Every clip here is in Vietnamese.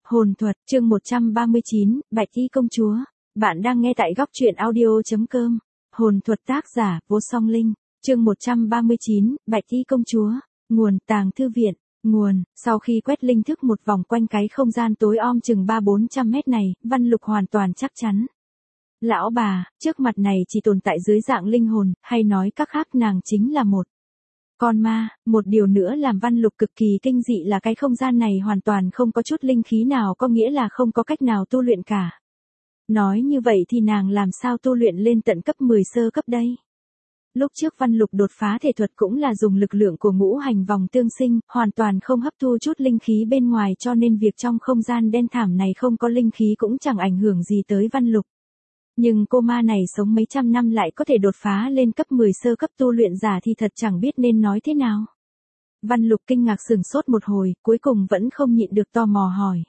Hồn thuật, chương 139, Bạch Y công chúa. Bạn đang nghe tại góc truyện audio.com. Hồn thuật tác giả, Vô Song Linh. Chương 139, Bạch Y công chúa. Nguồn, Tàng Thư Viện. Nguồn, sau khi quét linh thức một vòng quanh cái không gian tối om chừng 300-400 mét này, Văn Lục hoàn toàn chắc chắn. Lão bà, trước mặt này chỉ tồn tại dưới dạng linh hồn, hay nói các khác nàng chính là một con ma. Một điều nữa làm Văn Lục cực kỳ kinh dị là cái không gian này hoàn toàn không có chút linh khí nào, có nghĩa là không có cách nào tu luyện cả. Nói như vậy thì nàng làm sao tu luyện lên tận cấp 10 sơ cấp đây? Lúc trước Văn Lục đột phá thể thuật cũng là dùng lực lượng của ngũ hành vòng tương sinh, hoàn toàn không hấp thu chút linh khí bên ngoài, cho nên việc trong không gian đen thảm này không có linh khí cũng chẳng ảnh hưởng gì tới Văn Lục. Nhưng cô ma này sống mấy trăm năm lại có thể đột phá lên cấp 10 sơ cấp tu luyện giả thì thật chẳng biết nên nói thế nào. Văn Lục kinh ngạc sửng sốt một hồi, cuối cùng vẫn không nhịn được tò mò hỏi.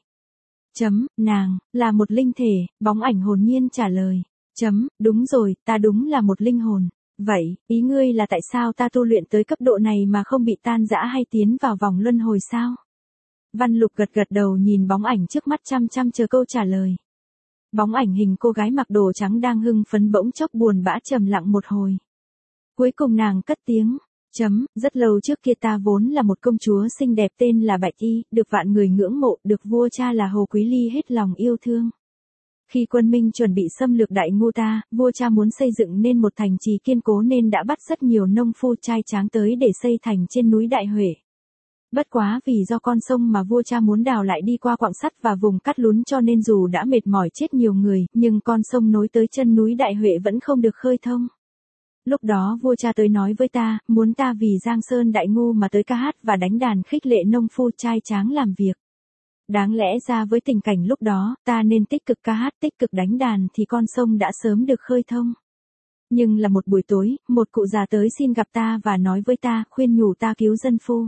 Nàng, là một linh thể, bóng ảnh hồn nhiên trả lời. Đúng rồi, ta đúng là một linh hồn. Vậy, ý ngươi là tại sao ta tu luyện tới cấp độ này mà không bị tan rã hay tiến vào vòng luân hồi sao? Văn Lục gật gật đầu nhìn bóng ảnh trước mắt chăm chăm chờ câu trả lời. Bóng ảnh hình cô gái mặc đồ trắng đang hưng phấn bỗng chốc buồn bã trầm lặng một hồi. Cuối cùng nàng cất tiếng. Rất lâu trước kia ta vốn là một công chúa xinh đẹp tên là Bạch Y, được vạn người ngưỡng mộ, được vua cha là Hồ Quý Ly hết lòng yêu thương. Khi quân Minh chuẩn bị xâm lược Đại Ngô ta, vua cha muốn xây dựng nên một thành trì kiên cố nên đã bắt rất nhiều nông phu trai tráng tới để xây thành trên núi Đại Huệ. Bất quá vì do con sông mà vua cha muốn đào lại đi qua quặng sắt và vùng cắt lún, cho nên dù đã mệt mỏi chết nhiều người, nhưng con sông nối tới chân núi Đại Huệ vẫn không được khơi thông. Lúc đó vua cha tới nói với ta, muốn ta vì Giang Sơn Đại Ngô mà tới ca hát và đánh đàn khích lệ nông phu trai tráng làm việc. Đáng lẽ ra với tình cảnh lúc đó, ta nên tích cực ca hát, tích cực đánh đàn thì con sông đã sớm được khơi thông. Nhưng là một buổi tối, một cụ già tới xin gặp ta và nói với ta, khuyên nhủ ta cứu dân phu.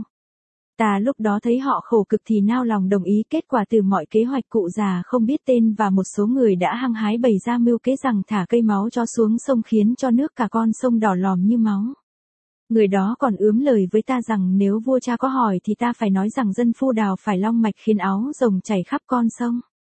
Ta lúc đó thấy họ khổ cực thì nao lòng đồng ý, kết quả từ mọi kế hoạch cụ già không biết tên và một số người đã hăng hái bày ra mưu kế rằng thả cây máu cho xuống sông khiến cho nước cả con sông đỏ lòm như máu. Người đó còn ướm lời với ta rằng nếu vua cha có hỏi thì ta phải nói rằng dân phu đào phải long mạch khiến áo rồng chảy khắp con sông.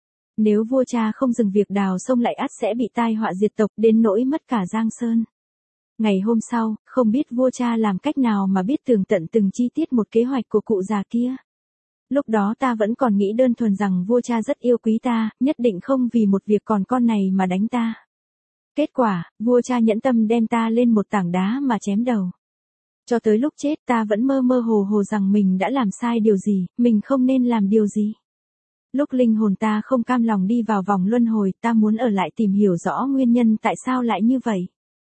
Nếu vua cha không dừng việc đào sông lại ắt sẽ bị tai họa diệt tộc đến nỗi mất cả Giang Sơn. Ngày hôm sau, không biết vua cha làm cách nào mà biết tường tận từng chi tiết một kế hoạch của cụ già kia. Lúc đó ta vẫn còn nghĩ đơn thuần rằng vua cha rất yêu quý ta, nhất định không vì một việc còn con này mà đánh ta. Kết quả, vua cha nhẫn tâm đem ta lên một tảng đá mà chém đầu. Cho tới lúc chết ta vẫn mơ mơ hồ hồ rằng mình đã làm sai điều gì, mình không nên làm điều gì. Lúc linh hồn ta không cam lòng đi vào vòng luân hồi, ta muốn ở lại tìm hiểu rõ nguyên nhân tại sao lại như vậy.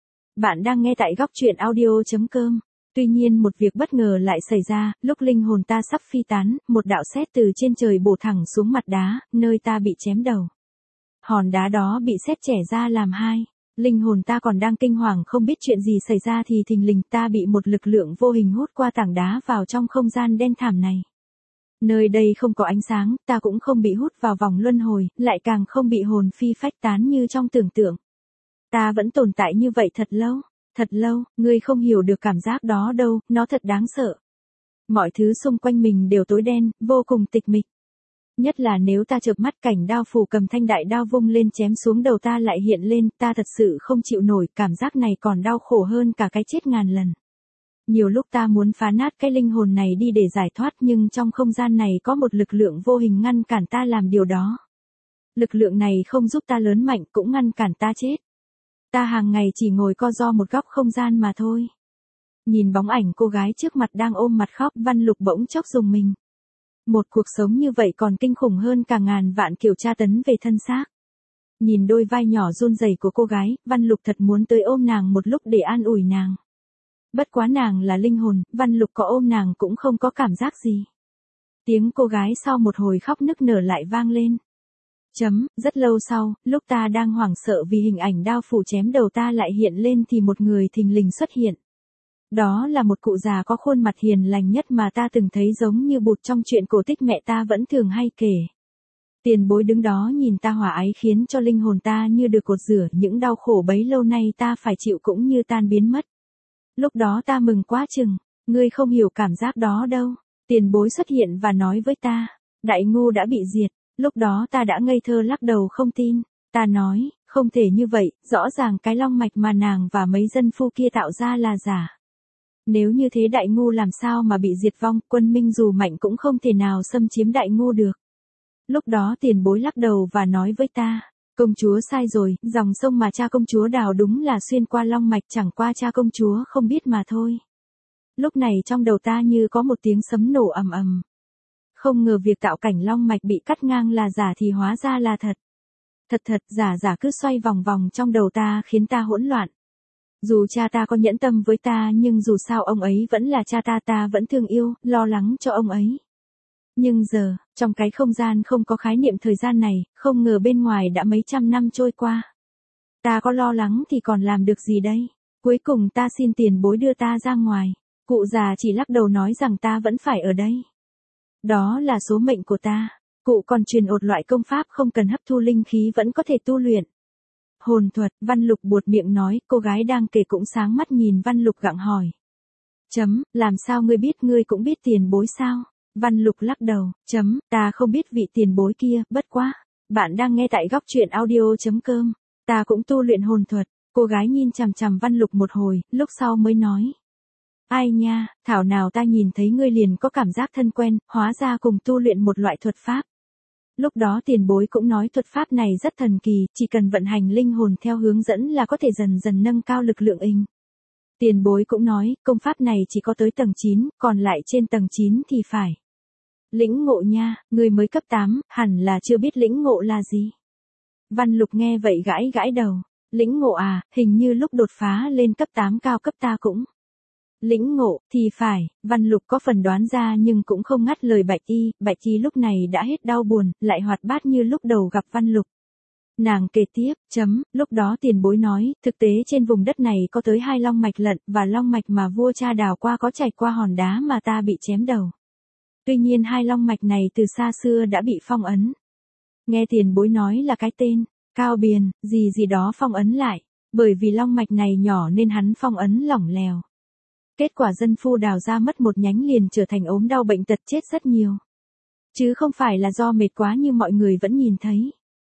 Bạn đang nghe tại góc truyện audio.com. Tuy nhiên một việc bất ngờ lại xảy ra, lúc linh hồn ta sắp phi tán, một đạo sét từ trên trời bổ thẳng xuống mặt đá, nơi ta bị chém đầu. Hòn đá đó bị sét chẻ ra làm hai. Linh hồn ta còn đang kinh hoàng không biết chuyện gì xảy ra thì thình lình ta bị một lực lượng vô hình hút qua tảng đá vào trong không gian đen thảm này. Nơi đây không có ánh sáng, ta cũng không bị hút vào vòng luân hồi, lại càng không bị hồn phi phách tán như trong tưởng tượng. Ta vẫn tồn tại như vậy thật lâu, ngươi không hiểu được cảm giác đó đâu, nó thật đáng sợ. Mọi thứ xung quanh mình đều tối đen, vô cùng tịch mịch. Nhất là nếu ta chợp mắt cảnh đao phủ cầm thanh đại đao vung lên chém xuống đầu ta lại hiện lên, ta thật sự không chịu nổi, cảm giác này còn đau khổ hơn cả cái chết ngàn lần. Nhiều lúc ta muốn phá nát cái linh hồn này đi để giải thoát, nhưng trong không gian này có một lực lượng vô hình ngăn cản ta làm điều đó. Lực lượng này không giúp ta lớn mạnh cũng ngăn cản ta chết. Ta hàng ngày chỉ ngồi co ro một góc không gian mà thôi. Nhìn bóng ảnh cô gái trước mặt đang ôm mặt khóc, Văn Lục bỗng chốc rùng mình. Một cuộc sống như vậy còn kinh khủng hơn cả ngàn vạn kiểu tra tấn về thân xác. Nhìn đôi vai nhỏ run rẩy của cô gái, Văn Lục thật muốn tới ôm nàng một lúc để an ủi nàng. Bất quá nàng là linh hồn, Văn Lục có ôm nàng cũng không có cảm giác gì. Tiếng cô gái sau một hồi khóc nức nở lại vang lên. Rất lâu sau, lúc ta đang hoảng sợ vì hình ảnh đao phủ chém đầu ta lại hiện lên thì một người thình lình xuất hiện. Đó là một cụ già có khuôn mặt hiền lành nhất mà ta từng thấy, giống như Bụt trong chuyện cổ tích mẹ ta vẫn thường hay kể. Tiền bối đứng đó nhìn ta hòa ái khiến cho linh hồn ta như được cột rửa, những đau khổ bấy lâu nay ta phải chịu cũng như tan biến mất. Lúc đó ta mừng quá chừng, ngươi không hiểu cảm giác đó đâu. Tiền bối xuất hiện và nói với ta, Đại Ngô đã bị diệt. Lúc đó ta đã ngây thơ lắc đầu không tin. Ta nói, không thể như vậy, rõ ràng cái long mạch mà nàng và mấy dân phu kia tạo ra là giả. Nếu như thế Đại Ngô làm sao mà bị diệt vong, quân Minh dù mạnh cũng không thể nào xâm chiếm Đại Ngô được. Lúc đó tiền bối lắc đầu và nói với ta, công chúa sai rồi, dòng sông mà cha công chúa đào đúng là xuyên qua long mạch, chẳng qua cha công chúa không biết mà thôi. Lúc này trong đầu ta như có một tiếng sấm nổ ầm ầm. Không ngờ việc tạo cảnh long mạch bị cắt ngang là giả thì hóa ra là thật. Thật giả cứ xoay vòng vòng trong đầu ta khiến ta hỗn loạn. Dù cha ta có nhẫn tâm với ta nhưng dù sao ông ấy vẫn là cha ta vẫn thương yêu, lo lắng cho ông ấy. Nhưng giờ, trong cái không gian không có khái niệm thời gian này, không ngờ bên ngoài đã mấy trăm năm trôi qua. Ta có lo lắng thì còn làm được gì đây? Cuối cùng ta xin tiền bối đưa ta ra ngoài. Cụ già chỉ lắc đầu nói rằng ta vẫn phải ở đây. Đó là số mệnh của ta. Cụ còn truyền một loại công pháp không cần hấp thu linh khí vẫn có thể tu luyện. Hồn thuật, Văn Lục buột miệng nói, cô gái đang kể cũng sáng mắt nhìn Văn Lục gặng hỏi. Làm sao ngươi biết, ngươi cũng biết tiền bối sao? Văn Lục lắc đầu, ta không biết vị tiền bối kia, bất quá. Bạn đang nghe tại góc truyện audio.com. Ta cũng tu luyện hồn thuật. Cô gái nhìn chằm chằm Văn Lục một hồi, lúc sau mới nói. Ai nha, thảo nào ta nhìn thấy ngươi liền có cảm giác thân quen, hóa ra cùng tu luyện một loại thuật pháp. Lúc đó tiền bối cũng nói thuật pháp này rất thần kỳ, chỉ cần vận hành linh hồn theo hướng dẫn là có thể dần dần nâng cao lực lượng inh. Tiền bối cũng nói, công pháp này chỉ có tới tầng 9, còn lại trên tầng 9 thì phải. Lĩnh ngộ nha, ngươi mới cấp 8, hẳn là chưa biết lĩnh ngộ là gì. Văn Lục nghe vậy gãi đầu. Lĩnh ngộ à, hình như lúc đột phá lên cấp 8 cao cấp ta cũng. Lĩnh ngộ, thì phải, Văn Lục có phần đoán ra nhưng cũng không ngắt lời Bạch Y lúc này đã hết đau buồn, lại hoạt bát như lúc đầu gặp Văn Lục. Nàng kể tiếp, lúc đó tiền bối nói, thực tế trên vùng đất này có tới 2 long mạch lận, và long mạch mà vua cha đào qua có chảy qua hòn đá mà ta bị chém đầu. Tuy nhiên 2 long mạch này từ xa xưa đã bị phong ấn. Nghe tiền bối nói là cái tên, Cao Biền, gì đó phong ấn lại, bởi vì long mạch này nhỏ nên hắn phong ấn lỏng lẻo. Kết quả dân phu đào ra mất một nhánh liền trở thành ốm đau bệnh tật chết rất nhiều. Chứ không phải là do mệt quá như mọi người vẫn nhìn thấy.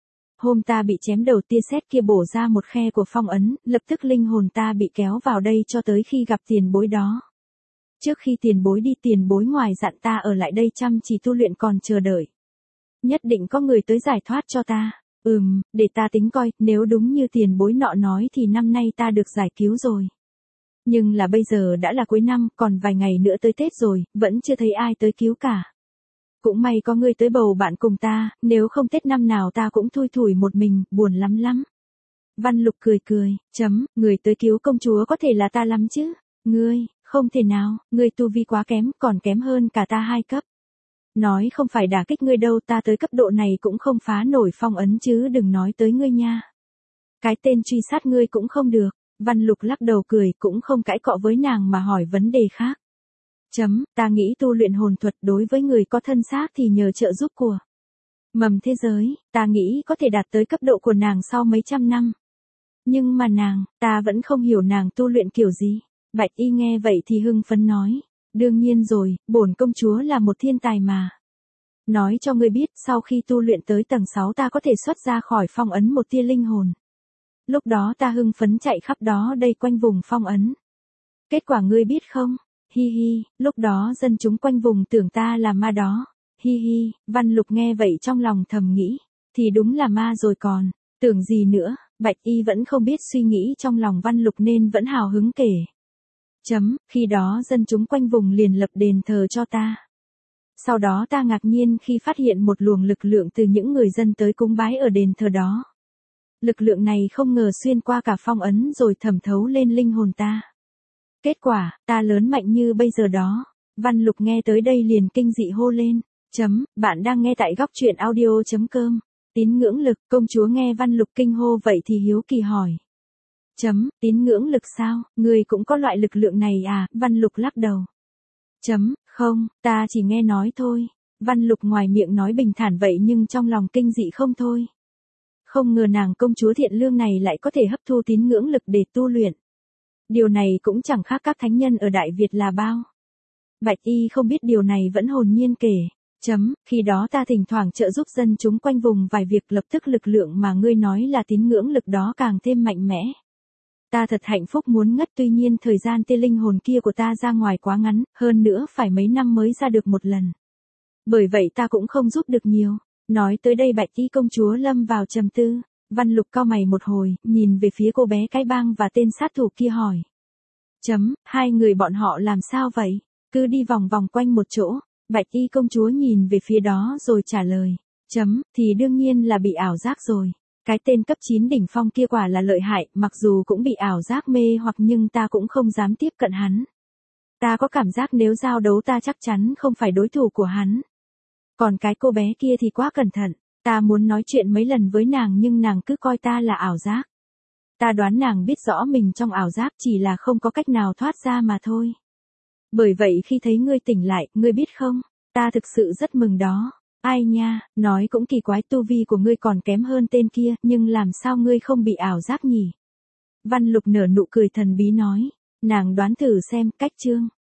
Hôm ta bị chém đầu tia sét kia bổ ra một khe của phong ấn, lập tức linh hồn ta bị kéo vào đây cho tới khi gặp tiền bối đó. Trước khi tiền bối đi tiền bối ngoài dặn ta ở lại đây chăm chỉ tu luyện còn chờ đợi. Nhất định có người tới giải thoát cho ta. Để ta tính coi, nếu đúng như tiền bối nọ nói thì năm nay ta được giải cứu rồi. Nhưng là bây giờ đã là cuối năm, còn vài ngày nữa tới Tết rồi, vẫn chưa thấy ai tới cứu cả. Cũng may có người tới bầu bạn cùng ta, nếu không Tết năm nào ta cũng thui thủi một mình, buồn lắm. Văn Lục cười, người tới cứu công chúa có thể là ta lắm chứ. Ngươi, không thể nào, ngươi tu vi quá kém, còn kém hơn cả ta 2 cấp. Nói không phải đả kích ngươi đâu, ta tới cấp độ này cũng không phá nổi phong ấn chứ đừng nói tới ngươi nha. Cái tên truy sát ngươi cũng không được. Văn Lục lắc đầu cười, cũng không cãi cọ với nàng mà hỏi vấn đề khác. Ta nghĩ tu luyện hồn thuật đối với người có thân xác thì nhờ trợ giúp của mầm thế giới, ta nghĩ có thể đạt tới cấp độ của nàng sau mấy trăm năm. Nhưng mà ta vẫn không hiểu nàng tu luyện kiểu gì. Bạch Y nghe vậy thì hưng phấn nói, đương nhiên rồi, bổn công chúa là một thiên tài mà. Nói cho ngươi biết, sau khi tu luyện tới tầng 6 ta có thể xuất ra khỏi phong ấn một tia linh hồn. Lúc đó ta hưng phấn chạy khắp đó đây quanh vùng phong ấn. Kết quả ngươi biết không? Lúc đó dân chúng quanh vùng tưởng ta là ma đó. Văn Lục nghe vậy trong lòng thầm nghĩ, thì đúng là ma rồi còn, tưởng gì nữa, Bạch Y vẫn không biết suy nghĩ trong lòng Văn Lục nên vẫn hào hứng kể. Khi đó dân chúng quanh vùng liền lập đền thờ cho ta. Sau đó ta ngạc nhiên khi phát hiện một luồng lực lượng từ những người dân tới cúng bái ở đền thờ đó. Lực lượng này không ngờ xuyên qua cả phong ấn rồi thẩm thấu lên linh hồn ta. Kết quả, ta lớn mạnh như bây giờ đó. Văn Lục nghe tới đây liền kinh dị hô lên. Bạn đang nghe tại góc truyện audio.com. Tín ngưỡng lực, công chúa nghe Văn Lục kinh hô vậy thì hiếu kỳ hỏi. Tín ngưỡng lực sao, người cũng có loại lực lượng này à, Văn Lục lắc đầu. Không, ta chỉ nghe nói thôi. Văn Lục ngoài miệng nói bình thản vậy nhưng trong lòng kinh dị không thôi. Không ngờ nàng công chúa thiện lương này lại có thể hấp thu tín ngưỡng lực để tu luyện. Điều này cũng chẳng khác các thánh nhân ở Đại Việt là bao. Bạch Y không biết điều này vẫn hồn nhiên kể. Khi đó ta thỉnh thoảng trợ giúp dân chúng quanh vùng vài việc, lập tức lực lượng mà ngươi nói là tín ngưỡng lực đó càng thêm mạnh mẽ. Ta thật hạnh phúc muốn ngất, tuy nhiên thời gian tia linh hồn kia của ta ra ngoài quá ngắn, hơn nữa phải mấy năm mới ra được một lần. Bởi vậy ta cũng không giúp được nhiều. Nói tới đây Bạch Y công chúa lâm vào trầm tư. Văn Lục cau mày một hồi, nhìn về phía cô bé cái bang và tên sát thủ kia hỏi. Hai người bọn họ làm sao vậy? Cứ đi vòng vòng quanh một chỗ. Bạch Y công chúa nhìn về phía đó rồi trả lời. Thì đương nhiên là bị ảo giác rồi. Cái tên cấp 9 đỉnh phong kia quả là lợi hại, mặc dù cũng bị ảo giác mê hoặc nhưng ta cũng không dám tiếp cận hắn. Ta có cảm giác nếu giao đấu ta chắc chắn không phải đối thủ của hắn. Còn cái cô bé kia thì quá cẩn thận, ta muốn nói chuyện mấy lần với nàng nhưng nàng cứ coi ta là ảo giác. Ta đoán nàng biết rõ mình trong ảo giác, chỉ là không có cách nào thoát ra mà thôi. Bởi vậy khi thấy ngươi tỉnh lại, ngươi biết không, ta thực sự rất mừng đó. Ai nha, nói cũng kỳ quái, tu vi của ngươi còn kém hơn tên kia, nhưng làm sao ngươi không bị ảo giác nhỉ? Văn Lục nở nụ cười thần bí nói, nàng đoán thử xem, cách chương.